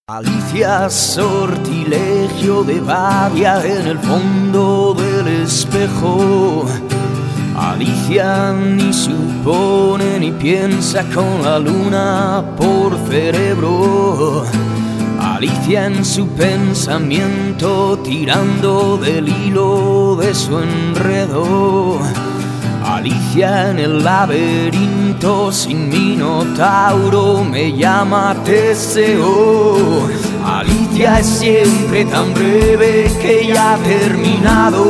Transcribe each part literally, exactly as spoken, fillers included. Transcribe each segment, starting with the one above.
Alicia, sortilegio de babia en el fondo del espejo. Alicia ni supone ni piensa con la luna por cerebro. Alicia en su pensamiento tirando del hilo de su enredo. Alicia en el laberinto sin minotauro me llama Teseo. Alicia es siempre tan breve que ya ha terminado.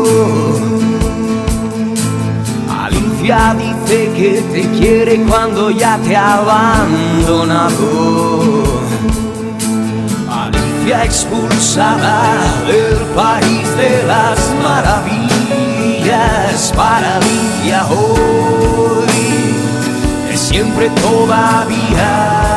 Alicia dice que te quiere cuando ya te ha abandonado. Alicia expulsada del país de las maravillas. Para Alicia hoy es siempre todavía.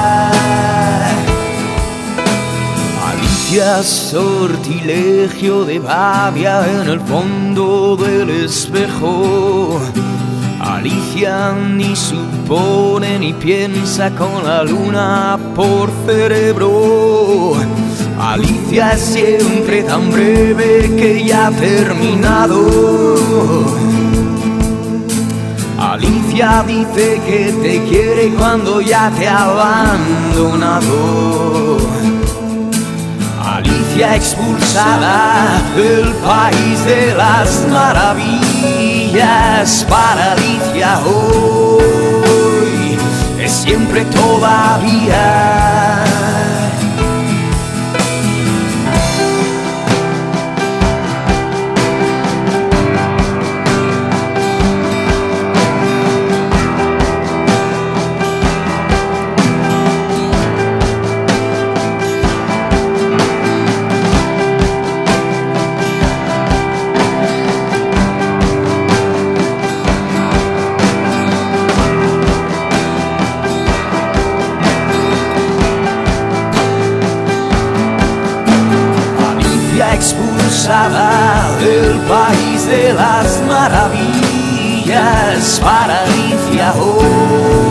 Alicia, sortilegio de babia en el fondo del espejo. Alicia ni supone ni piensa con la luna por cerebro. Alicia es siempre tan breve que ya ha terminado. Alicia dice que te quiere cuando ya te ha abandonado. Alicia expulsada del país de las maravillas. Para Alicia hoy es siempre todavía. Expulsada del país de las maravillas. Para Alicia hoy